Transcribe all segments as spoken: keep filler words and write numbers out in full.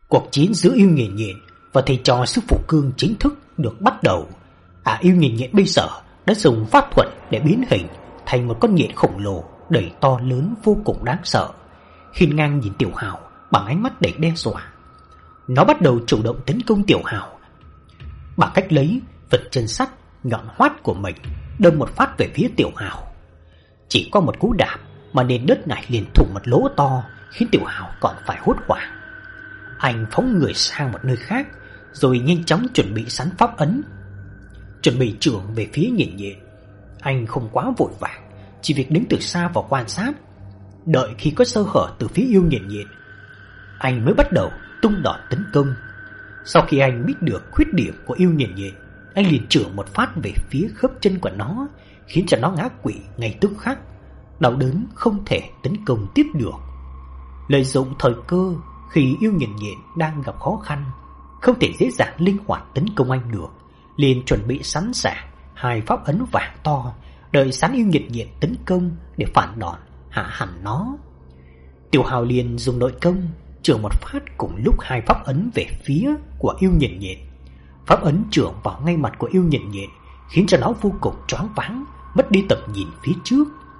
Cuộc chiến giữa Yêu Nghiền Nghiền và thầy trò sư phụ Cương chính thức được bắt đầu. À, Yêu Nghiền Nghiền bây giờ đã dùng pháp thuật để biến hình thành một con nhện khổng lồ đầy to lớn vô cùng đáng sợ. Hiên Ngang nhìn Tiểu Hào bằng ánh mắt đầy đe dọa. Nó bắt đầu chủ động tấn công Tiểu Hào bằng cách lấy vật chân sắt nhọn hoắt của mình đâm một phát về phía Tiểu Hào. Chỉ có một cú đạp mà nền đất này liền thủng một lỗ to, khiến Tiểu Hào còn phải hốt hoảng. Anh phóng người sang một nơi khác, rồi nhanh chóng chuẩn bị sắn pháp ấn, chuẩn bị chưởng về phía Nghiền Nghiền. Anh không quá vội vàng, chỉ việc đứng từ xa và quan sát. Đợi khi có sơ hở từ phía Yêu Nghiền Nghiền, anh mới bắt đầu tung đòn tấn công. Sau khi anh biết được khuyết điểm của Yêu Nghiền Nghiền, anh liền chưởng một phát về phía khớp chân của nó, khiến cho nó ngã quỵ ngay tức khắc. Đau đớn không thể tấn công tiếp được. Lợi dụng thời cơ khi Yêu Nghiền Nghiền đang gặp khó khăn, không thể dễ dàng linh hoạt tấn công anh được, liền chuẩn bị sẵn sàng hai pháp ấn vàng to, đợi sẵn Yêu Nghiền Nghiền tấn công để phản đòn hạ hẳn nó. Tiểu Hào liền dùng nội công chưởng một phát cùng lúc hai pháp ấn về phía của Yêu Nghiền Nghiền. Pháp ấn chưởng vào ngay mặt của Yêu Nghiền Nghiền, khiến cho nó vô cùng choáng váng, mất đi tầm nhìn phía trước.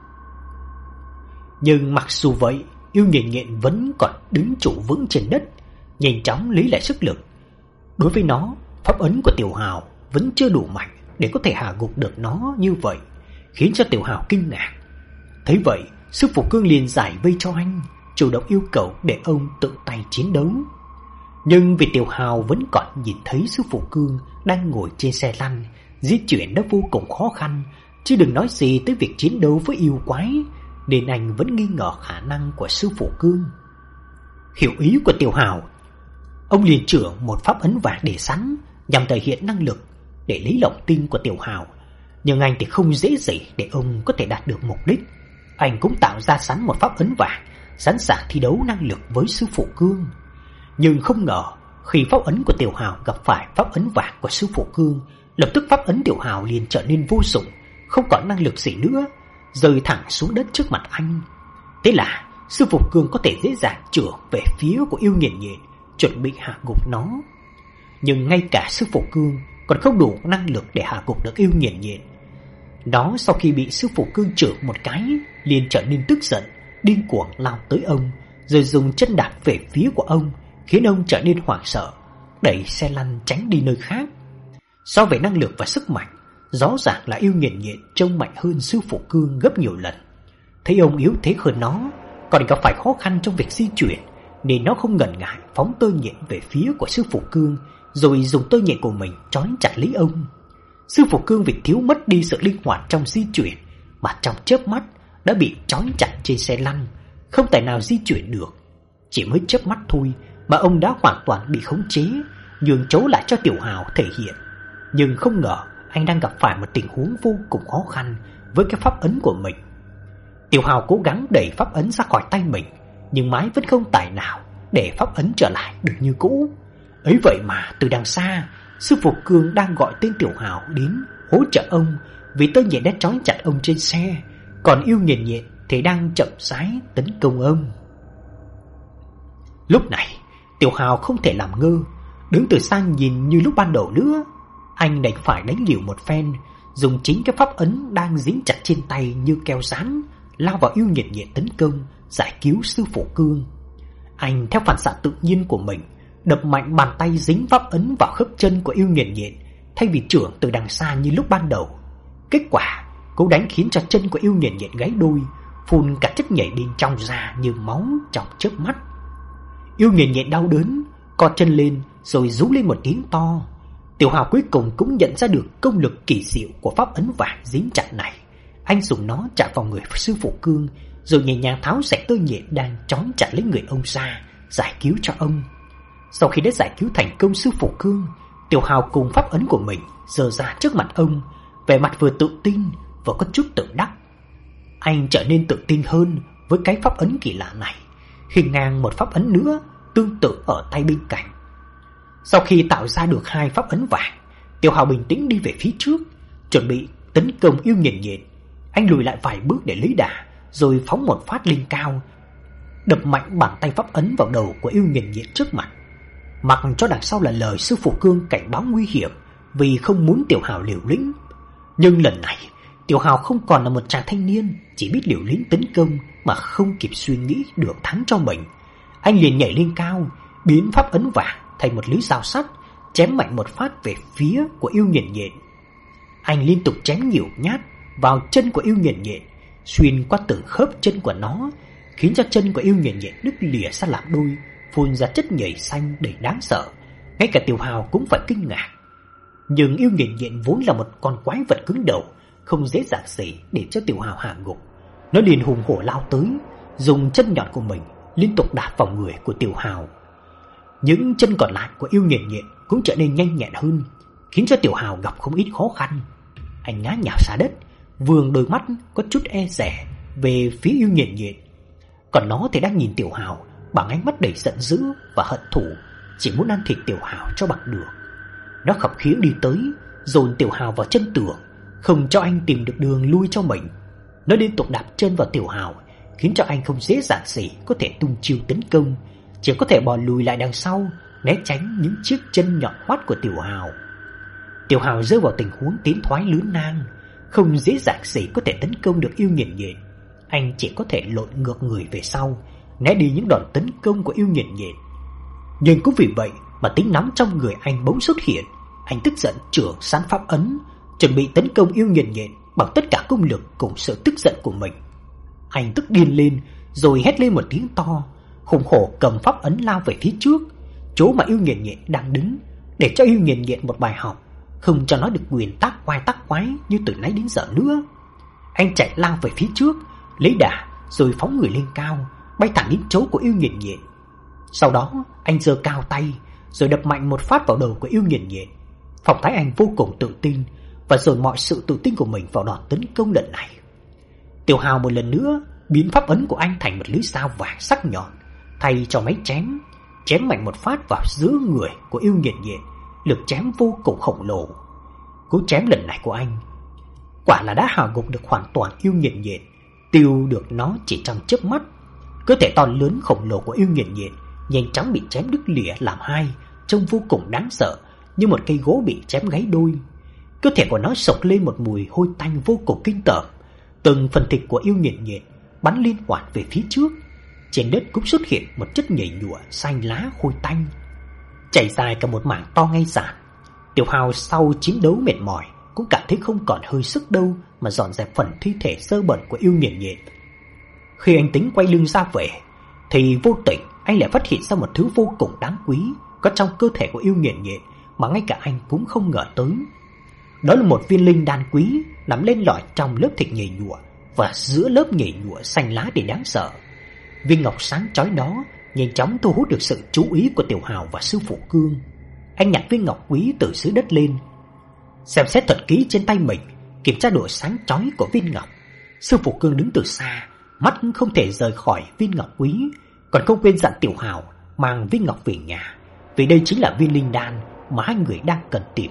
Nhưng mặc dù vậy, Yêu Nghiền Nghiền vẫn còn đứng trụ vững trên đất, nhanh chóng lấy lại sức lực. Đối với nó, pháp ấn của Tiểu Hào vẫn chưa đủ mạnh để có thể hạ gục được nó như vậy, khiến cho Tiểu Hào kinh ngạc. Thấy vậy, sư phụ Cương liền giải vây cho anh, chủ động yêu cầu để ông tự tay chiến đấu. Nhưng vì Tiểu Hào vẫn còn nhìn thấy sư phụ Cương đang ngồi trên xe lăn, di chuyển đã vô cùng khó khăn, chứ đừng nói gì tới việc chiến đấu với yêu quái, nên anh vẫn nghi ngờ khả năng của sư phụ Cương. Hiểu ý của Tiểu Hào, ông liền chưởng một pháp ấn vàng để sẵn, nhằm thể hiện năng lực để lấy lòng tin của Tiểu Hào. Nhưng anh thì không dễ gì để ông có thể đạt được mục đích. Anh cũng tạo ra sẵn một pháp ấn vàng, sẵn sàng thi đấu năng lực với sư phụ Cương. Nhưng không ngờ khi pháp ấn của Tiểu Hào gặp phải pháp ấn vàng của sư phụ Cương, lập tức pháp ấn Tiểu Hào liền trở nên vô dụng, không còn năng lực gì nữa, rơi thẳng xuống đất trước mặt anh. Thế là sư phụ Cương có thể dễ dàng chưởng về phía của Yêu Nghiền Nghiền, chuẩn bị hạ gục nó. Nhưng ngay cả sư phụ Cương còn không đủ năng lực để hạ gục được Yêu Nghiền Nghiền. Nó sau khi bị sư phụ Cương chưởng một cái, liền trở nên tức giận, điên cuồng lao tới ông, rồi dùng chân đạp về phía của ông, khiến ông trở nên hoảng sợ, đẩy xe lăn tránh đi nơi khác. So về năng lực và sức mạnh, rõ ràng là Yêu Nghiền Nghiền trông mạnh hơn sư phụ Cương gấp nhiều lần. Thấy ông yếu thế hơn nó, còn gặp phải khó khăn trong việc di chuyển, nên nó không ngần ngại phóng tơ nhện về phía của sư phụ Cương, rồi dùng tơ nhện của mình trói chặt lấy ông. Sư phụ Cương vì thiếu mất đi sự linh hoạt trong di chuyển, mà trong chớp mắt đã bị trói chặt trên xe lăn, không thể nào di chuyển được. Chỉ mới chớp mắt thôi mà ông đã hoàn toàn bị khống chế, nhường chỗ lại cho Tiểu Hào thể hiện. Nhưng không ngờ anh đang gặp phải một tình huống vô cùng khó khăn với cái pháp ấn của mình. Tiểu Hào cố gắng đẩy pháp ấn ra khỏi tay mình, nhưng mãi vẫn không tài nào để pháp ấn trở lại được như cũ. Ấy vậy mà từ đằng xa, sư phụ Cương đang gọi tên Tiểu Hào đến hỗ trợ ông, vì tơ nhện đã trói chặt ông trên xe, còn Yêu Nghiền Nghiền thì đang chậm rãi tấn công ông. Lúc này Tiểu Hào không thể làm ngơ, đứng từ xa nhìn như lúc ban đầu nữa. Anh đành phải đánh liều một phen, dùng chính cái pháp ấn đang dính chặt trên tay như keo dán, lao vào Yêu Nghiền Nghiền tấn công, giải cứu sư phụ Cương. Anh theo phản xạ tự nhiên của mình đập mạnh bàn tay dính pháp ấn vào khớp chân của Yêu Nghiền Nghiền, thay vì chưởng từ đằng xa như lúc ban đầu. Kết quả, cú đánh khiến cho chân của Yêu Nghiền Nghiền gãy đôi, phun cả chất nhảy bên trong ra như máu trong chớp mắt. Yêu Nghiền Nghiền đau đớn, co chân lên rồi rú lên một tiếng to. Tiểu Hào cuối cùng cũng nhận ra được công lực kỳ diệu của pháp ấn vàng dính chặt này. Anh dùng nó chạm vào người sư phụ Cương, rồi nhẹ nhàng tháo sạch tơ nhện đang trói chặt lấy người ông ra, giải cứu cho ông. Sau khi đã giải cứu thành công sư phụ Cương, Tiểu Hào cùng pháp ấn của mình giơ ra trước mặt ông, vẻ mặt vừa tự tin vừa có chút tự đắc. Anh trở nên tự tin hơn với cái pháp ấn kỳ lạ này, khi ngang một pháp ấn nữa tương tự ở tay bên cạnh. Sau khi tạo ra được hai pháp ấn vàng, Tiểu Hào bình tĩnh đi về phía trước, chuẩn bị tấn công Yêu Nghiền Nghiền. Anh lùi lại vài bước để lấy đà, rồi phóng một phát lên cao, đập mạnh bàn tay pháp ấn vào đầu của Yêu Nghiền Nghiền trước mặt. mặc cho đằng sau là lời sư phụ Cương cảnh báo nguy hiểm vì không muốn Tiểu Hào liều lĩnh. Nhưng lần này Tiểu Hào không còn là một chàng thanh niên chỉ biết liều lĩnh tấn công mà không kịp suy nghĩ đường thắng cho mình. Anh liền nhảy lên cao, biến pháp ấn vàng thành một lưới dao sắt, chém mạnh một phát về phía của Yêu Nhện Nhện. Anh liên tục chém nhiều nhát vào chân của Yêu Nhện Nhện, xuyên qua từng khớp chân của nó, khiến cho chân của Yêu Nhện Nhện đứt lìa ra làm đôi, phun ra chất nhầy xanh đầy đáng sợ. Ngay cả Tiểu Hào cũng phải kinh ngạc. Nhưng Yêu Nhện Nhện vốn là một con quái vật cứng đầu, không dễ dàng gì để cho Tiểu Hào hạ gục. Nó liền hùng hổ lao tới, dùng chân nhọn của mình liên tục đạp vào người của Tiểu Hào. Những chân còn lại của Yêu Nhện Nhện cũng trở nên nhanh nhẹn hơn, khiến cho Tiểu Hào gặp không ít khó khăn. Anh ngã nhào ra đất, vươn đôi mắt có chút e dè về phía Yêu Nhện Nhện. Còn nó thì đang nhìn Tiểu Hào bằng ánh mắt đầy giận dữ và hận thù, chỉ muốn ăn thịt Tiểu Hào cho bằng được. Nó khập khiễng đi tới, dồn Tiểu Hào vào chân tường, không cho anh tìm được đường lui cho mình. Nó liên tục đạp chân vào Tiểu Hào, khiến cho anh không dễ dàng gì có thể tung chiêu tấn công, chỉ có thể bò lùi lại đằng sau, né tránh những chiếc chân nhọn hoắt của Tiểu Hào. Tiểu Hào rơi vào tình huống tiến thoái lưỡng nan, không dễ dàng gì có thể tấn công được Yêu Nhện Nhện. Anh chỉ có thể lộn ngược người về sau, né đi những đòn tấn công của Yêu Nhện Nhện. Nhưng cũng vì vậy mà tính nóng trong người anh bỗng xuất hiện. Anh tức giận trưởng sán pháp ấn, chuẩn bị tấn công Yêu Nhện Nhện bằng tất cả công lực cùng sự tức giận của mình. Anh tức điên lên, rồi hét lên một tiếng to, hùng hổ cầm pháp ấn lao về phía trước, chỗ mà Yêu Nhện Nhện đang đứng, để cho Yêu Nhện Nhện một bài học, không cho nó được quyền tác quái tác quái như từ nãy đến giờ nữa. Anh chạy lao về phía trước, lấy đà rồi phóng người lên cao, bay thẳng đến chỗ của Yêu Nhện Nhện. Sau đó anh giơ cao tay, rồi đập mạnh một phát vào đầu của Yêu Nhện Nhện. Phong thái anh vô cùng tự tin và dồn mọi sự tự tin của mình vào đòn tấn công lần này. Tiểu Hào một lần nữa biến pháp ấn của anh thành một lưỡi dao vàng sắc nhọn, thay cho máy chém, chém mạnh một phát vào giữa người của Yêu Nhện Nhện, lực chém vô cùng khổng lồ. Cú chém lần này của anh quả là đã hạ gục được hoàn toàn Yêu Nhện Nhện, tiêu được nó chỉ trong chớp mắt. Cơ thể to lớn khổng lồ của Yêu Nhện Nhện nhanh chóng bị chém đứt lìa làm hai, trông vô cùng đáng sợ, như một cây gỗ bị chém gáy đôi. Cơ thể của nó sộc lên một mùi hôi tanh vô cùng kinh tởm. Từng phần thịt của Yêu Nhện Nhện bắn liên hoàn về phía trước. Trên đất cũng xuất hiện một chất nhầy nhụa xanh lá hôi tanh, chảy dài cả một mảng to ngay dạn. Tiểu Hào sau chiến đấu mệt mỏi cũng cảm thấy không còn hơi sức đâu mà dọn dẹp phần thi thể dơ bẩn của Yêu Nhện Nhện. Khi anh tính quay lưng ra về thì vô tình anh lại phát hiện ra một thứ vô cùng đáng quý có trong cơ thể của Yêu Nhện Nhện mà ngay cả anh cũng không ngờ tới. Đó là một viên linh đan quý nằm lên lỏi trong lớp thịt nhầy nhụa và giữa lớp nhầy nhụa xanh lá để đáng sợ. Viên ngọc sáng chói đó nhanh chóng thu hút được sự chú ý của Tiểu Hào và sư phụ Cương. Anh nhặt viên ngọc quý từ dưới đất lên, xem xét thật kỹ trên tay mình, kiểm tra độ sáng chói của viên ngọc. Sư phụ Cương đứng từ xa, mắt không thể rời khỏi viên ngọc quý, còn không quên dặn Tiểu Hào mang viên ngọc về nhà, vì đây chính là viên linh đan mà hai người đang cần tìm.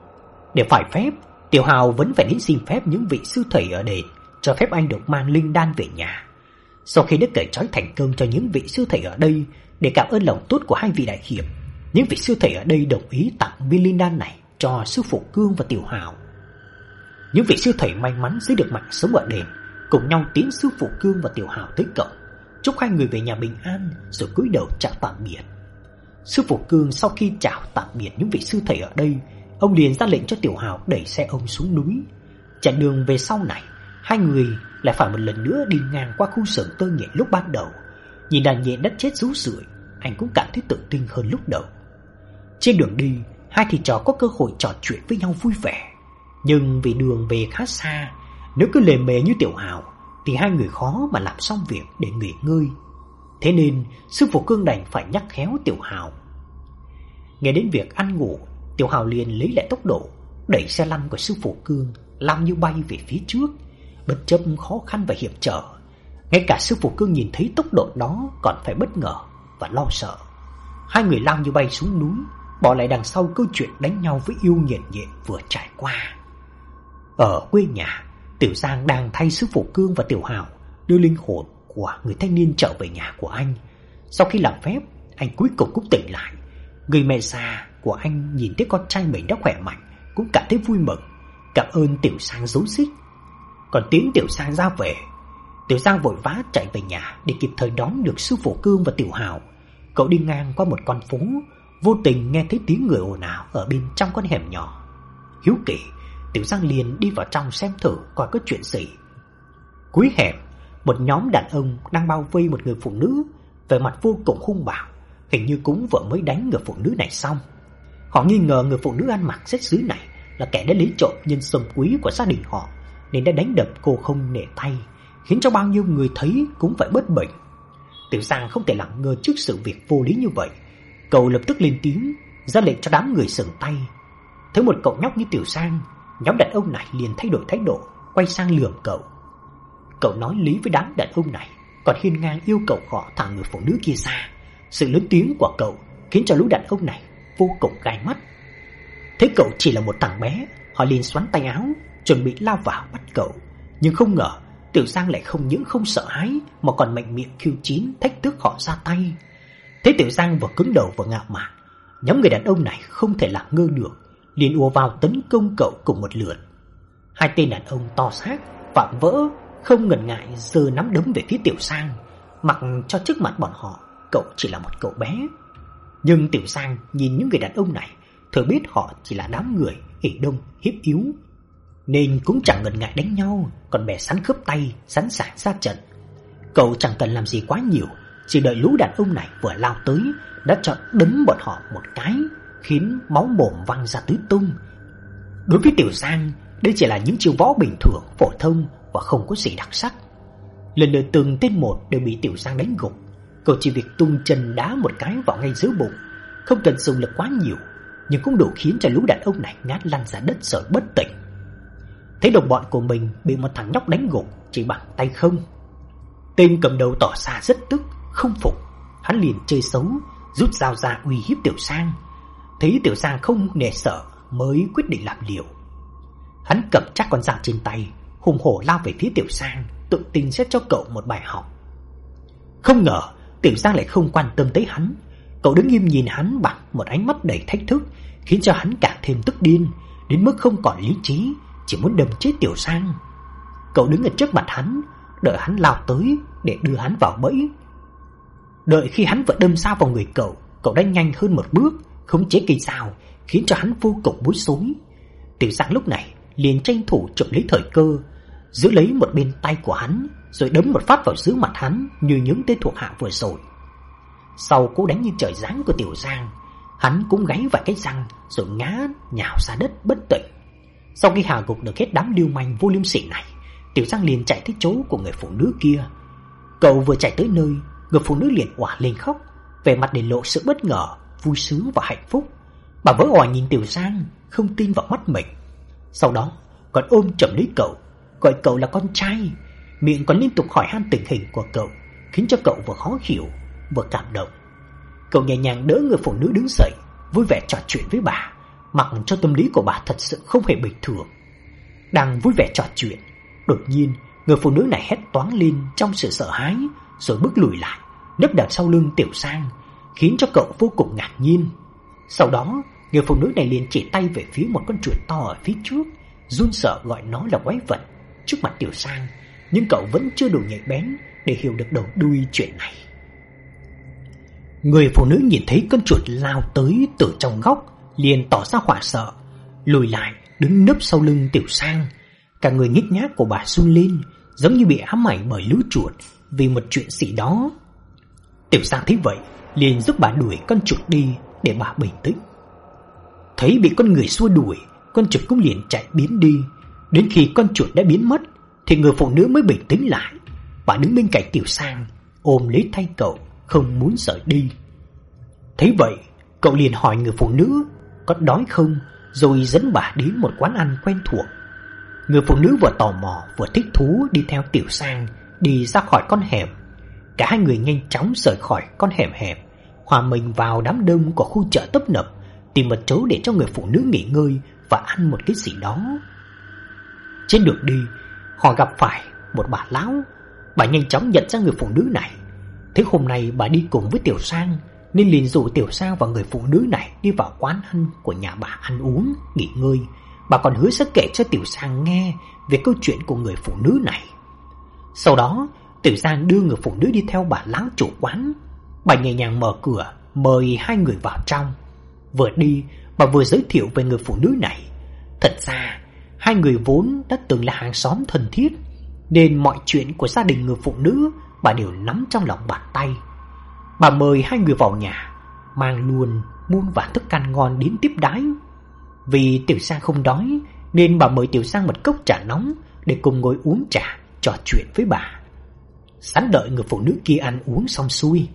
Để phải phép, Tiểu Hào vẫn phải đến xin phép những vị sư thầy ở đền cho phép anh được mang linh đan về nhà. Sau khi được cởi trói thành công cho những vị sư thầy ở đây để cảm ơn lòng tốt của hai vị đại hiệp, những vị sư thầy ở đây đồng ý tặng viên linh đan này cho sư phụ Cương và Tiểu Hào. Những vị sư thầy may mắn giữ được mạng sống ở đền cùng nhau tiến sư phụ Cương và Tiểu Hào tới cổng, chúc hai người về nhà bình an, rồi cúi đầu chào tạm biệt. Sư phụ Cương sau khi chào tạm biệt những vị sư thầy ở đây, ông liền ra lệnh cho Tiểu Hào đẩy xe ông xuống núi. Chặng đường về sau này, hai người lại phải một lần nữa đi ngang qua khu xưởng tơ nhện lúc ban đầu. Nhìn đàn nhện đất chết rú rượi, anh cũng cảm thấy tự tin hơn lúc đầu. Trên đường đi, hai thầy trò có cơ hội trò chuyện với nhau vui vẻ. Nhưng vì đường về khá xa, nếu cứ lề mề như Tiểu Hào thì hai người khó mà làm xong việc để nghỉ ngơi. Thế nên sư phụ Cương đành phải nhắc khéo Tiểu Hào. Nghe đến việc ăn ngủ, Tiểu Hào liền lấy lại tốc độ, đẩy xe lăn của sư phụ Cương lao như bay về phía trước, bất chấp khó khăn và hiểm trở. Ngay cả sư phụ Cương nhìn thấy tốc độ đó còn phải bất ngờ và lo sợ. Hai người lao như bay xuống núi, bỏ lại đằng sau câu chuyện đánh nhau với Yêu Nhện Nhện vừa trải qua. Ở quê nhà, Tiểu Giang đang thay sư phụ Cương và Tiểu Hào đưa linh hồn của người thanh niên trở về nhà của anh. Sau khi làm phép, anh cuối cùng cũng tỉnh lại. Người mẹ già của anh nhìn thấy con trai mình đã khỏe mạnh cũng cảm thấy vui mừng, cảm ơn Tiểu Sang dấu xích. Còn tiếng Tiểu Sang ra về, Tiểu Sang vội vã chạy về nhà để kịp thời đón được sư phụ Cương và Tiểu Hào. Cậu đi ngang qua một con phố, vô tình nghe thấy tiếng người ồn ào ở bên trong con hẻm nhỏ. Hiếu kỳ, Tiểu Sang liền đi vào trong xem thử coi có chuyện gì. Cuối hẻm, một nhóm đàn ông đang bao vây một người phụ nữ, vẻ mặt vô cùng hung bạo, hình như cũng vừa mới đánh người phụ nữ này xong. Họ nghi ngờ người phụ nữ ăn mặc rách rưới này là kẻ đã lấy trộm nhân sâm quý của gia đình họ, nên đã đánh đập cô không nể tay, khiến cho bao nhiêu người thấy cũng phải bất bình. Tiểu Sang không thể lặng ngơ trước sự việc vô lý như vậy. Cậu lập tức lên tiếng, ra lệnh cho đám người dừng tay. Thấy một cậu nhóc như Tiểu Sang, nhóm đàn ông này liền thay đổi thái độ, quay sang lườm cậu. Cậu nói lý với đám đàn ông này, còn hiên ngang yêu cầu họ thả người phụ nữ kia ra. Sự lớn tiếng của cậu khiến cho lũ đàn ông này vô cùng gai mắt. Thấy cậu chỉ là một thằng bé, họ liền xoắn tay áo, chuẩn bị lao vào bắt cậu. Nhưng không ngờ Tiểu Sang lại không những không sợ hãi mà còn mạnh miệng khiêu chiến thách thức họ ra tay. Thấy Tiểu Sang vừa cứng đầu vừa ngạo mạn, nhóm người đàn ông này không thể làm ngơ được, liền ùa vào tấn công cậu cùng một lượt. Hai tên đàn ông to xác, vạm vỡ, không ngần ngại giơ nắm đấm về phía Tiểu Sang, mặc cho trước mặt bọn họ cậu chỉ là một cậu bé. Nhưng Tiểu Sang nhìn những người đàn ông này, thừa biết họ chỉ là đám người ỷ đông hiếp yếu, nên cũng chẳng ngần ngại đánh nhau, còn bè sắn khớp tay sẵn sàng ra trận. Cậu chẳng cần làm gì quá nhiều, chỉ đợi lũ đàn ông này vừa lao tới đã chọn đấm bọn họ một cái, khiến máu mồm văng ra tứ tung. Đối với Tiểu Sang, đây chỉ là những chiêu võ bình thường phổ thông và không có gì đặc sắc. Lần lượt từng tên một đều bị Tiểu Sang đánh gục. Cậu chỉ việc tung chân đá một cái vào ngay giữa bụng, không cần dùng lực quá nhiều, nhưng cũng đủ khiến cho lũ đàn ông này ngã lăn ra đất rồi bất tỉnh. Thấy đồng bọn của mình bị một thằng nhóc đánh gục chỉ bằng tay không, tên cầm đầu tỏ ra rất tức, không phục. Hắn liền chơi xấu, rút dao ra uy hiếp Tiểu Sang. Thấy Tiểu Sang không nể sợ mới quyết định làm liều. Hắn cầm chắc con dao trên tay, hùng hổ lao về phía Tiểu Sang, tự tin sẽ cho cậu một bài học. Không ngờ Tiểu Sang lại không quan tâm tới hắn. Cậu đứng im nhìn hắn bằng một ánh mắt đầy thách thức, khiến cho hắn càng thêm tức điên, đến mức không còn lý trí, chỉ muốn đâm chết Tiểu Sang. Cậu đứng ở trước mặt hắn, đợi hắn lao tới để đưa hắn vào bẫy. Đợi khi hắn vừa đâm dao vào người cậu, cậu đã nhanh hơn một bước, khống chế cây dao, khiến cho hắn vô cùng bối rối. Tiểu Sang lúc này liền tranh thủ chụp lấy thời cơ, giữ lấy một bên tay của hắn, rồi đấm một phát vào giữa mặt hắn như những tên thuộc hạ vừa rồi. Sau cú đánh như trời giáng của Tiểu Sang, hắn cũng gáy vài cái răng rồi ngã nhào ra đất bất tỉnh. Sau khi hạ gục được hết đám lưu manh vô liêm sỉ này, Tiểu Sang liền chạy tới chỗ của người phụ nữ kia. Cậu vừa chạy tới nơi, người phụ nữ liền òa lên khóc, vẻ mặt để lộ sự bất ngờ, vui sướng và hạnh phúc. Bà vỡ òa nhìn Tiểu Sang, không tin vào mắt mình. Sau đó còn ôm chầm lấy cậu, gọi cậu là con trai, miệng còn liên tục hỏi han tình hình của cậu, khiến cho cậu vừa khó hiểu vừa cảm động. Cậu nhẹ nhàng đỡ người phụ nữ đứng dậy, vui vẻ trò chuyện với bà, mặc cho tâm lý của bà thật sự không hề bình thường. Đang vui vẻ trò chuyện, đột nhiên người phụ nữ này hét toáng lên trong sự sợ hãi, rồi bước lùi lại, nấp đằng sau lưng Tiểu Sang, khiến cho cậu vô cùng ngạc nhiên. Sau đó người phụ nữ này liền chỉ tay về phía một con chuột to ở phía trước, run sợ gọi nó là quái vật trước mặt Tiểu Sang, nhưng cậu vẫn chưa đủ nhạy bén để hiểu được đầu đuôi chuyện này. Người phụ nữ nhìn thấy con chuột lao tới từ trong góc, liền tỏ ra hoảng sợ, lùi lại đứng nấp sau lưng Tiểu Sang. Cả người nhếch nhác của bà run lên, giống như bị ám ảnh bởi lũ chuột vì một chuyện gì đó. Tiểu Sang thấy vậy liền giúp bà đuổi con chuột đi để bà bình tĩnh. Thấy bị con người xua đuổi, con chuột cũng liền chạy biến đi. Đến khi con chuột đã biến mất thì người phụ nữ mới bình tĩnh lại. Bà đứng bên cạnh Tiểu Sang, ôm lấy tay cậu, không muốn rời đi. Thấy vậy, cậu liền hỏi người phụ nữ có đói không, rồi dẫn bà đến một quán ăn quen thuộc. Người phụ nữ vừa tò mò vừa thích thú đi theo Tiểu Sang đi ra khỏi con hẻm. Cả hai người nhanh chóng rời khỏi con hẻm hẹp, hòa mình vào đám đông của khu chợ tấp nập, tìm một chỗ để cho người phụ nữ nghỉ ngơi và ăn một cái gì đó. Trên đường đi, họ gặp phải một bà lão. Bà nhanh chóng nhận ra người phụ nữ này. Thế hôm nay bà đi cùng với Tiểu Sang nên liền rủ Tiểu Sang và người phụ nữ này đi vào quán ăn của nhà bà ăn uống, nghỉ ngơi. Bà còn hứa sẽ kể cho Tiểu Sang nghe về câu chuyện của người phụ nữ này. Sau đó Tiểu Sang đưa người phụ nữ đi theo bà lão chủ quán. Bà nhẹ nhàng mở cửa mời hai người vào trong. Vừa đi bà vừa giới thiệu về người phụ nữ này. Thật ra hai người vốn đã từng là hàng xóm thân thiết, nên mọi chuyện của gia đình người phụ nữ bà đều nắm trong lòng bàn tay. Bà mời hai người vào nhà, mang luôn muôn vàn thức ăn ngon đến tiếp đãi. Vì Tiểu Sang không đói nên bà mời Tiểu Sang một cốc trà nóng để cùng ngồi uống trà, trò chuyện với bà. Sẵn đợi người phụ nữ kia ăn uống xong xuôi,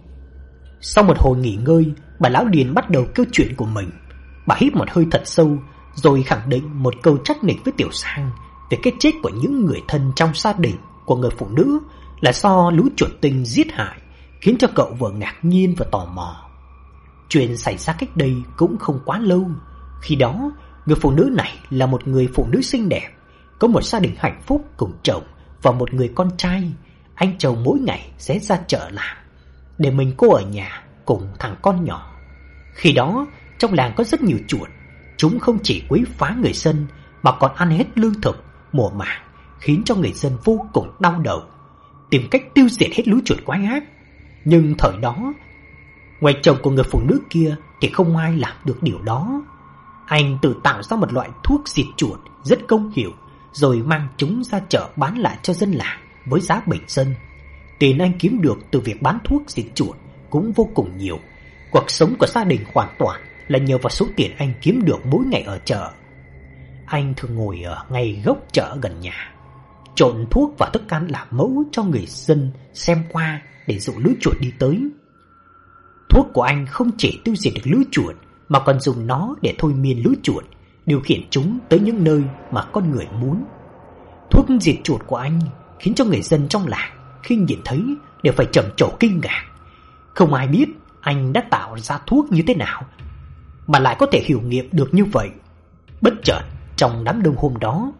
sau một hồi nghỉ ngơi, bà lão liền bắt đầu câu chuyện của mình. Bà hít một hơi thật sâu rồi khẳng định một câu trách nịch với Tiểu Sang về cái chết của những người thân trong gia đình của người phụ nữ là do lũ chuột tinh giết hại, khiến cho cậu vừa ngạc nhiên và tò mò. Chuyện xảy ra cách đây cũng không quá lâu. Khi đó người phụ nữ này là một người phụ nữ xinh đẹp, có một gia đình hạnh phúc cùng chồng và một người con trai. Anh chồng mỗi ngày sẽ ra chợ làm, để mình cô ở nhà cùng thằng con nhỏ. Khi đó trong làng có rất nhiều chuột. Chúng không chỉ quấy phá người dân mà còn ăn hết lương thực mùa màng, khiến cho người dân vô cùng đau đầu, tìm cách tiêu diệt hết lũ chuột quái ác. Nhưng thời đó, ngoài chồng của người phụ nữ kia thì không ai làm được điều đó. Anh tự tạo ra một loại thuốc diệt chuột rất công hiệu, rồi mang chúng ra chợ bán lại cho dân làng với giá bình dân. Tiền anh kiếm được từ việc bán thuốc diệt chuột cũng vô cùng nhiều. Cuộc sống của gia đình hoàn toàn là nhờ vào số tiền anh kiếm được mỗi ngày ở chợ. Anh thường ngồi ở ngay gốc chợ gần nhà, trộn thuốc và thức ăn làm mẫu cho người dân xem qua để dụ lũ chuột đi tới. Thuốc của anh không chỉ tiêu diệt được lũ chuột mà còn dùng nó để thôi miên lũ chuột, điều khiển chúng tới những nơi mà con người muốn. Thuốc diệt chuột của anh khiến cho người dân trong làng khi nhìn thấy đều phải trầm trồ kinh ngạc. Không ai biết anh đã tạo ra thuốc như thế nào mà lại có thể hiệu nghiệm được như vậy. Bất chợt trong đám đông hôm đó,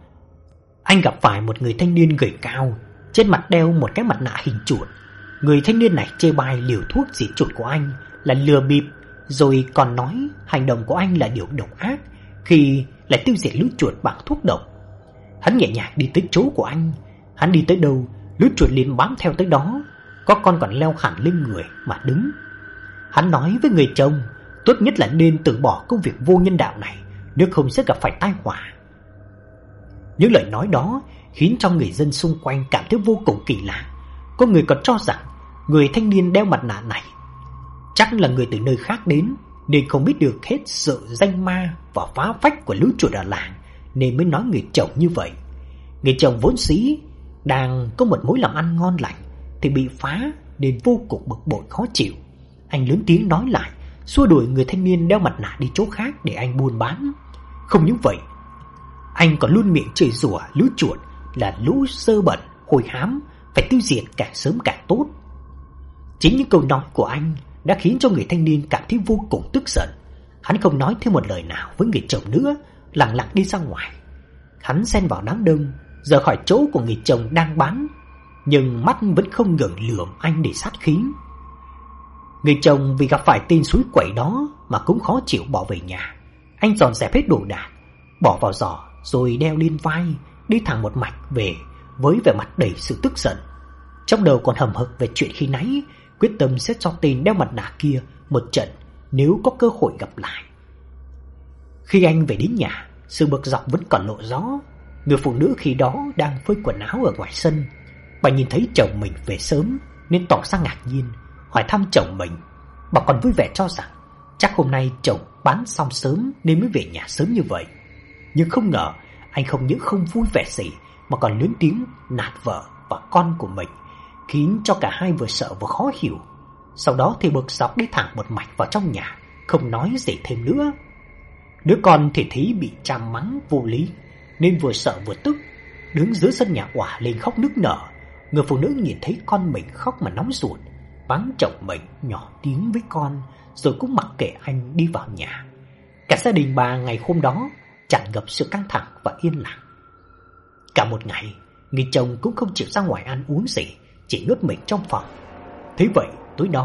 anh gặp phải một người thanh niên gầy cao, trên mặt đeo một cái mặt nạ hình chuột. Người thanh niên này chê bai liều thuốc diệt chuột của anh là lừa bịp, rồi còn nói hành động của anh là điều độc ác khi lại tiêu diệt lũ chuột bằng thuốc độc. Hắn nhẹ nhàng đi tới chỗ của anh. Hắn đi tới đâu, lũ chuột liền bám theo tới đó, có con còn leo hẳn lên người mà đứng. Hắn nói với người chồng tốt nhất là nên từ bỏ công việc vô nhân đạo này, nếu không sẽ gặp phải tai họa. Những lời nói đó khiến cho người dân xung quanh cảm thấy vô cùng kỳ lạ. Có người còn cho rằng người thanh niên đeo mặt nạ này chắc là người từ nơi khác đến, nên không biết được hết sự danh ma và phá phách của lũ chuột ở làng, nên mới nói người chồng như vậy. Người chồng vốn dĩ đang có một mối làm ăn ngon lành thì bị phá nên vô cùng bực bội khó chịu. Anh lớn tiếng nói lại, xua đuổi người thanh niên đeo mặt nạ đi chỗ khác để anh buôn bán. Không những vậy, anh còn luôn miệng chửi rủa lũ chuột là lũ sơ bẩn, hôi hám, phải tiêu diệt càng sớm càng tốt. Chính những câu nói của anh đã khiến cho người thanh niên cảm thấy vô cùng tức giận. Hắn không nói thêm một lời nào với người chồng nữa, lặng lặng đi ra ngoài. Hắn xen vào đám đông, rời khỏi chỗ của người chồng đang bán, nhưng mắt vẫn không ngừng lườm anh để sát khí. Người chồng vì gặp phải tên suối quẩy đó mà cũng khó chịu bỏ về nhà. Anh dọn dẹp hết đồ đạc, bỏ vào giỏ rồi đeo lên vai, đi thẳng một mạch về với vẻ mặt đầy sự tức giận. Trong đầu còn hầm hực về chuyện khi nãy, quyết tâm sẽ cho tên đeo mặt nạ kia một trận nếu có cơ hội gặp lại. Khi anh về đến nhà, sự bực dọc vẫn còn lộ rõ. Người phụ nữ khi đó đang phơi quần áo ở ngoài sân. Bà nhìn thấy chồng mình về sớm nên tỏ ra ngạc nhiên, hỏi thăm chồng mình. Bà còn vui vẻ cho rằng chắc hôm nay chồng bán xong sớm nên mới về nhà sớm như vậy. Nhưng không ngờ anh không những không vui vẻ gì mà còn lớn tiếng nạt vợ và con của mình, khiến cho cả hai vừa sợ vừa khó hiểu. Sau đó thì bực dọc đi thẳng một mạch vào trong nhà, không nói gì thêm nữa. Đứa con thì thấy bị cha mắng vô lý nên vừa sợ vừa tức, đứng dưới sân nhà òa lên khóc nức nở. Người phụ nữ nhìn thấy con mình khóc mà nóng ruột, mắng chồng mình nhỏ tiếng với con, rồi cũng mặc kệ anh đi vào nhà. Cả gia đình bà ngày hôm đó tràn ngập sự căng thẳng và yên lặng. Cả một ngày, người chồng cũng không chịu ra ngoài ăn uống gì, chỉ nhốt mình trong phòng. Thế vậy, tối đó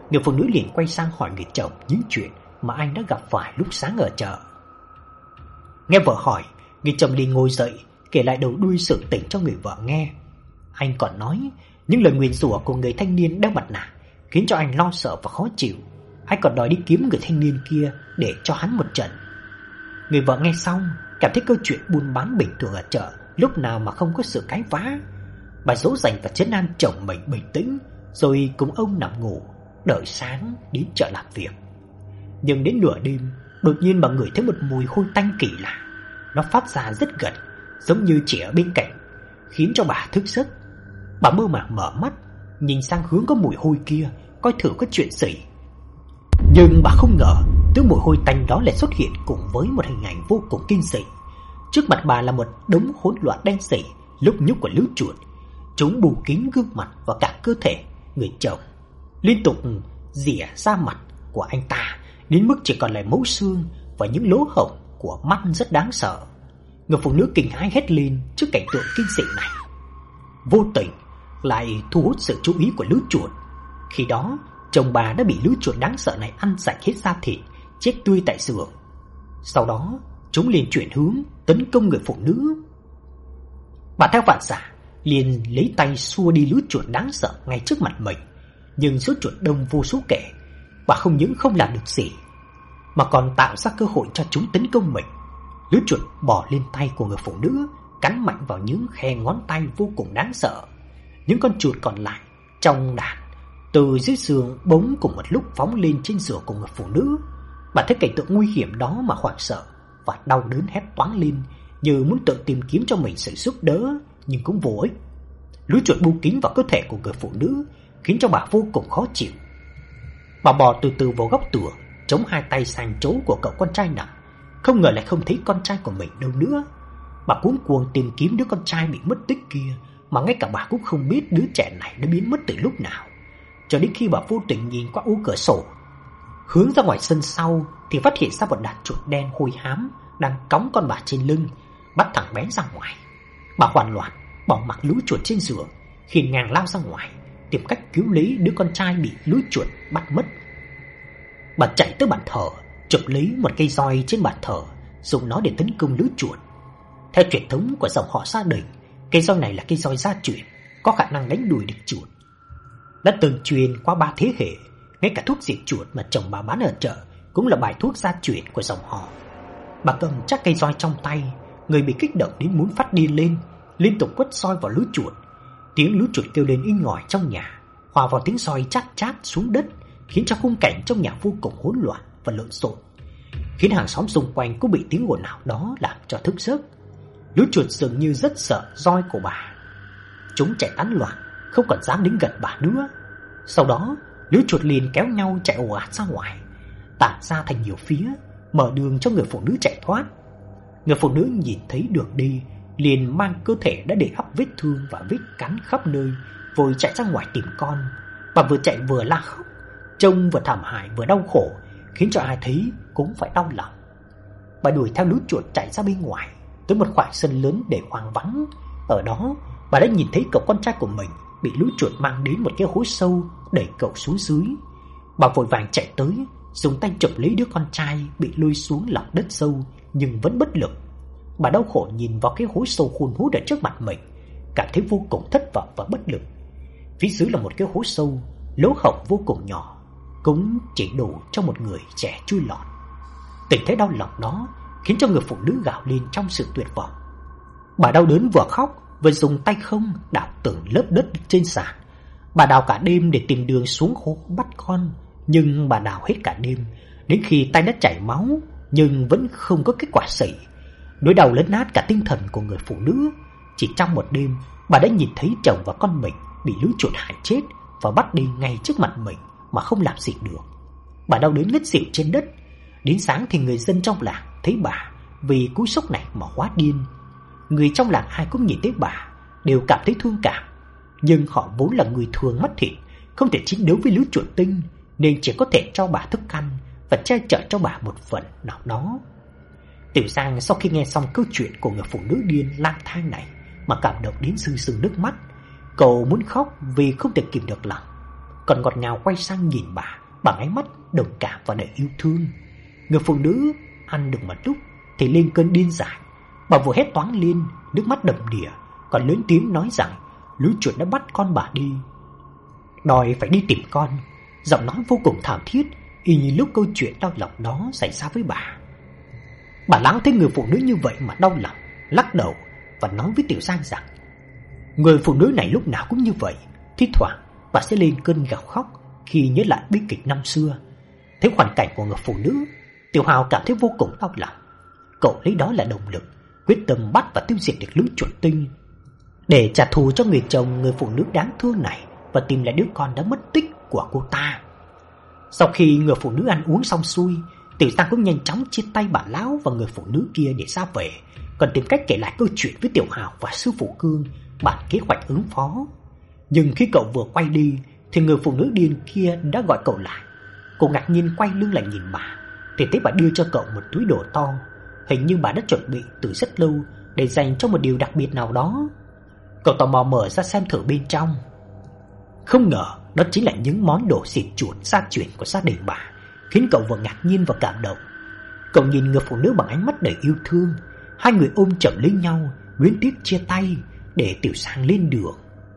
Người phụ nữ liền quay sang hỏi người chồng những chuyện mà anh đã gặp phải lúc sáng ở chợ. Nghe vợ hỏi, người chồng liền ngồi dậy kể lại đầu đuôi sự tình cho người vợ nghe. Anh còn nói những lời nguyền rủa của người thanh niên đeo mặt nạ khiến cho anh lo sợ và khó chịu. Anh còn đòi đi kiếm người thanh niên kia để cho hắn một trận. Người vợ nghe xong cảm thấy câu chuyện buôn bán bình thường ở chợ lúc nào mà không có sự cãi vã. Bà dỗ dành và trấn an chồng mình bình tĩnh, rồi cùng ông nằm ngủ đợi sáng đến chợ làm việc. Nhưng đến nửa đêm, đột nhiên bà ngửi thấy một mùi hôi tanh kỳ lạ. Nó phát ra rất gần, giống như chỉ ở bên cạnh, khiến cho bà thức giấc. Bà mơ màng mở mắt, nhìn sang hướng có mùi hôi kia, coi thử có chuyện gì. Nhưng bà không ngờ thứ mùi hôi tanh đó lại xuất hiện cùng với một hình ảnh vô cùng kinh dị. Trước mặt bà là một đống hỗn loạn đen sì, lúc nhúc của lũ chuột. Chúng bù kín gương mặt và cả cơ thể người chồng, liên tục rỉa ra mặt của anh ta đến mức chỉ còn lại mấu xương và những lỗ hổng của mắt rất đáng sợ. Người phụ nữ kinh hãi hét lên trước cảnh tượng kinh dị này, vô tình lại thu hút sự chú ý của lũ chuột. Khi đó chồng bà đã bị lũ chuột đáng sợ này ăn sạch hết da thịt, chết tươi tại giường. Sau đó chúng liền chuyển hướng tấn công người phụ nữ. Bà theo phản xạ liền lấy tay xua đi lũ chuột đáng sợ ngay trước mặt mình. Nhưng số chuột đông vô số kể, bà không những không làm được gì mà còn tạo ra cơ hội cho chúng tấn công mình. Lũ chuột bò lên tay của người phụ nữ, cắn mạnh vào những khe ngón tay vô cùng đáng sợ. Những con chuột còn lại trong đàn từ dưới giường bỗng cùng một lúc phóng lên trên giường của người phụ nữ. Bà thấy cảnh tượng nguy hiểm đó mà hoảng sợ và đau đớn hét toáng lên, như muốn tự tìm kiếm cho mình sự giúp đỡ, nhưng cũng vô ích. Lũ chuột bu kín vào cơ thể của người phụ nữ, khiến cho bà vô cùng khó chịu. Bà bò từ từ vào góc tường, chống hai tay sang chỗ của cậu con trai nằm. Không ngờ lại không thấy con trai của mình đâu nữa. Bà cuống cuồng tìm kiếm đứa con trai bị mất tích kia, mà ngay cả bà cũng không biết đứa trẻ này đã biến mất từ lúc nào. Cho đến khi bà vô tình nhìn qua ô cửa sổ hướng ra ngoài sân sau, thì phát hiện ra một đàn chuột đen hôi hám đang cõng con bà trên lưng, bắt thẳng bé ra ngoài. Bà hoảng loạn bỏ mặc lũ chuột trên giường, khiêng ngang lao ra ngoài, tìm cách cứu lấy đứa con trai bị lũ chuột bắt mất. Bà chạy tới bàn thờ, chụp lấy một cây roi trên bàn thờ, dùng nó để tấn công lũ chuột. Theo truyền thống của dòng họ gia đình, cây roi này là cây roi gia truyền, có khả năng đánh đuổi được chuột. Đã từng truyền qua ba thế hệ, ngay cả thuốc diệt chuột mà chồng bà bán ở chợ cũng là bài thuốc gia truyền của dòng họ. Bà cầm chắc cây roi trong tay, người bị kích động đến muốn phát điên lên, liên tục quất roi vào lũ chuột. Tiếng lũ chuột kêu lên inh ỏi trong nhà, hòa vào tiếng roi chát chát xuống đất, khiến cho khung cảnh trong nhà vô cùng hỗn loạn và lộn xộn, khiến hàng xóm xung quanh cũng bị tiếng ồn ào đó làm cho thức giấc. Lũ chuột dường như rất sợ roi của bà, chúng chạy tán loạn, không còn dám đến gần bà nữa. Sau đó lũ chuột liền kéo nhau chạy ồ ạt ra ngoài, tản ra thành nhiều phía, mở đường cho người phụ nữ chạy thoát. Người phụ nữ nhìn thấy đường đi, liền mang cơ thể đã để ắp vết thương và vết cắn khắp nơi, vội chạy ra ngoài tìm con. Bà vừa chạy vừa la khóc, trông vừa thảm hại vừa đau khổ, khiến cho ai thấy cũng phải đau lòng. Bà đuổi theo lũ chuột chạy ra bên ngoài, tới một khoảng sân lớn để hoang vắng. Ở đó bà đã nhìn thấy cậu con trai của mình bị lũ chuột mang đến một cái hố sâu, đẩy cậu xuống dưới. Bà vội vàng chạy tới, dùng tay chụp lấy đứa con trai bị lôi xuống lòng đất sâu, nhưng vẫn bất lực. Bà đau khổ nhìn vào cái hố sâu hun hút ở trước mặt mình, cảm thấy vô cùng thất vọng và bất lực. Phía dưới là một cái hố sâu, lỗ hổng vô cùng nhỏ, cũng chỉ đủ cho một người trẻ chui lọt. Tình thế đau lòng đó khiến cho người phụ nữ gào lên trong sự tuyệt vọng. Bà đau đớn vừa khóc vừa dùng tay không đào từng lớp đất trên sàn. Bà đào cả đêm để tìm đường xuống hố bắt con, nhưng bà đào hết cả đêm, đến khi tay đã chảy máu nhưng vẫn không có kết quả gì. Nỗi đau lấn át cả tinh thần của người phụ nữ. Chỉ trong một đêm, bà đã nhìn thấy chồng và con mình bị lũ chuột hại chết và bắt đi ngay trước mặt mình mà không làm gì được. Bà đau đớn ngất xỉu trên đất. Đến sáng thì người dân trong làng thấy bà vì cú sốc này mà hóa điên. Người trong làng ai cũng nhìn thấy bà đều cảm thấy thương cảm, nhưng họ vốn là người thường mắt thịt, không thể chiến đấu với lũ chuột tinh, nên chỉ có thể cho bà thức ăn và che chở cho bà một phần nào đó. Tiểu Giang sau khi nghe xong câu chuyện của người phụ nữ điên lang thang này mà cảm động đến rưng rưng nước mắt. Cậu muốn khóc vì không thể kìm được lòng. còn ngọt ngào quay sang nhìn bà bằng ánh mắt đồng cảm và đầy yêu thương. Người phụ nữ ăn được một lúc thì lên cơn điên dại. Bà vừa hét toáng lên, nước mắt đầm đìa, còn lớn tiếng nói rằng lũ chuột đã bắt con bà đi, đòi phải đi tìm con. Giọng nói vô cùng thảm thiết, y như lúc câu chuyện đau lòng đó xảy ra với bà. Bà Lão thấy người phụ nữ như vậy mà đau lòng, lắc đầu và nói với Tiểu Giang rằng người phụ nữ này lúc nào cũng như vậy, thi thoảng bà sẽ lên cơn gào khóc khi nhớ lại bi kịch năm xưa. Thấy hoàn cảnh của người phụ nữ, Tiểu Hào cảm thấy vô cùng đau lòng. Cậu lấy đó là động lực, quyết tâm bắt và tiêu diệt được lũ chuột tinh để trả thù cho người chồng người phụ nữ đáng thương này và tìm lại đứa con đã mất tích của cô ta. Sau khi người phụ nữ ăn uống xong xuôi, Tiểu Giang cũng nhanh chóng chia tay bà Lão và người phụ nữ kia để ra về, còn tìm cách kể lại câu chuyện với Tiểu Hào và sư phụ Cương, bàn kế hoạch ứng phó. Nhưng khi cậu vừa quay đi thì người phụ nữ điên kia đã gọi cậu lại. Cô ngạc nhiên quay lưng lại nhìn bà, thì thấy bà đưa cho cậu một túi đồ to. Hình như bà đã chuẩn bị từ rất lâu để dành cho một điều đặc biệt nào đó. Cậu tò mò mở ra xem thử bên trong. Không ngờ đó chính là những món đồ xịt chuột gia truyền của gia đình bà, khiến cậu vừa ngạc nhiên và cảm động. Cậu nhìn người phụ nữ bằng ánh mắt đầy yêu thương. Hai người ôm chầm lấy nhau, luyến tiếc chia tay để Tiểu Giang lên đường.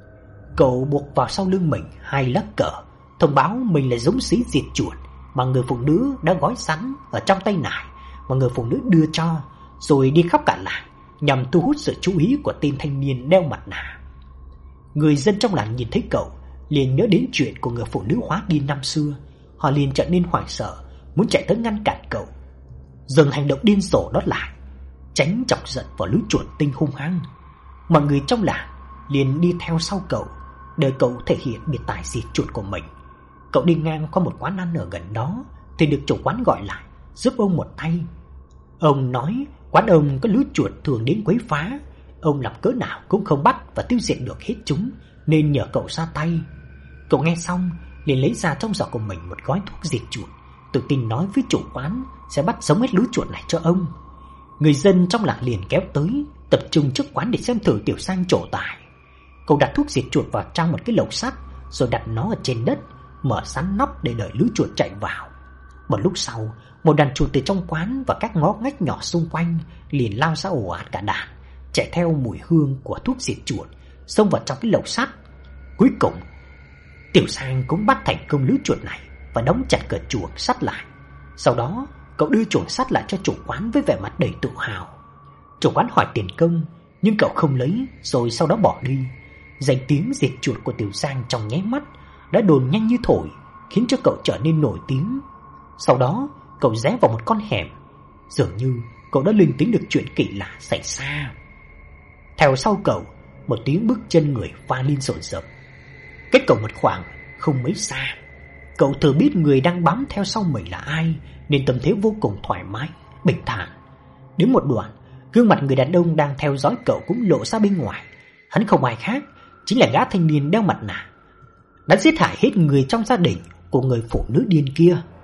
Cậu buộc vào sau lưng mình hai lá cờ, thông báo mình là giống xí diệt chuột mà người phụ nữ đã gói sẵn ở trong tay nải mà người phụ nữ đưa cho, rồi đi khắp cả làng nhằm thu hút sự chú ý của tên thanh niên đeo mặt nạ. Người dân trong làng nhìn thấy cậu liền nhớ đến chuyện của người phụ nữ hóa điên năm xưa. Họ liền trở nên hoảng sợ, muốn chạy tới ngăn cản cậu, dừng hành động điên rồ đó lại, tránh chọc giận vào lũ chuột tinh hung hăng. Mọi người trong làng liền đi theo sau cậu, để cậu thể hiện biệt tài diệt chuột của mình. Cậu đi ngang qua một quán ăn ở gần đó thì được chủ quán gọi lại, giúp ông một tay. Ông nói quán ông có lũ chuột thường đến quấy phá, ông làm cỡ nào cũng không bắt và tiêu diệt được hết chúng, nên nhờ cậu ra tay. Cậu nghe xong liền lấy ra trong giỏ của mình một gói thuốc diệt chuột, tự tin nói với chủ quán sẽ bắt sống hết lũ chuột này cho ông. Người dân trong làng liền kéo tới, tập trung trước quán để xem thử Tiểu Giang trổ tài. Cậu đặt thuốc diệt chuột vào trong một cái lồng sắt, rồi đặt nó ở trên đất, mở sẵn nắp để đợi lũ chuột chạy vào. Một lúc sau, một đàn chuột từ trong quán và các ngõ ngách nhỏ xung quanh liền lao ra ồ ạt cả đàn, chạy theo mùi hương của thuốc diệt chuột, xông vào trong cái lồng sắt. Cuối cùng, Tiểu Giang cũng bắt thành công lũ chuột này và đóng chặt cửa chuồng sắt lại. Sau đó, cậu đưa chuồng sắt lại cho chủ quán với vẻ mặt đầy tự hào. Chủ quán hỏi tiền công, nhưng cậu không lấy, rồi sau đó bỏ đi. Danh tiếng diệt chuột của Tiểu Giang trong nháy mắt đã đồn nhanh như thổi, khiến cho cậu trở nên nổi tiếng. Sau đó, cậu rẽ vào một con hẻm. Dường như cậu đã linh tính được chuyện kỳ lạ xảy ra. Theo sau cậu, một tiếng bước chân người vang lên rồn rập. Cách cậu một khoảng không mấy xa, cậu thừa biết người đang bám theo sau mình là ai, nên tâm thế vô cùng thoải mái, bình thản. Đến một đoạn, gương mặt người đàn ông đang theo dõi cậu cũng lộ ra bên ngoài. Hắn không ai khác, chính là gã thanh niên đeo mặt nạ đã giết hại hết người trong gia đình của người phụ nữ điên kia.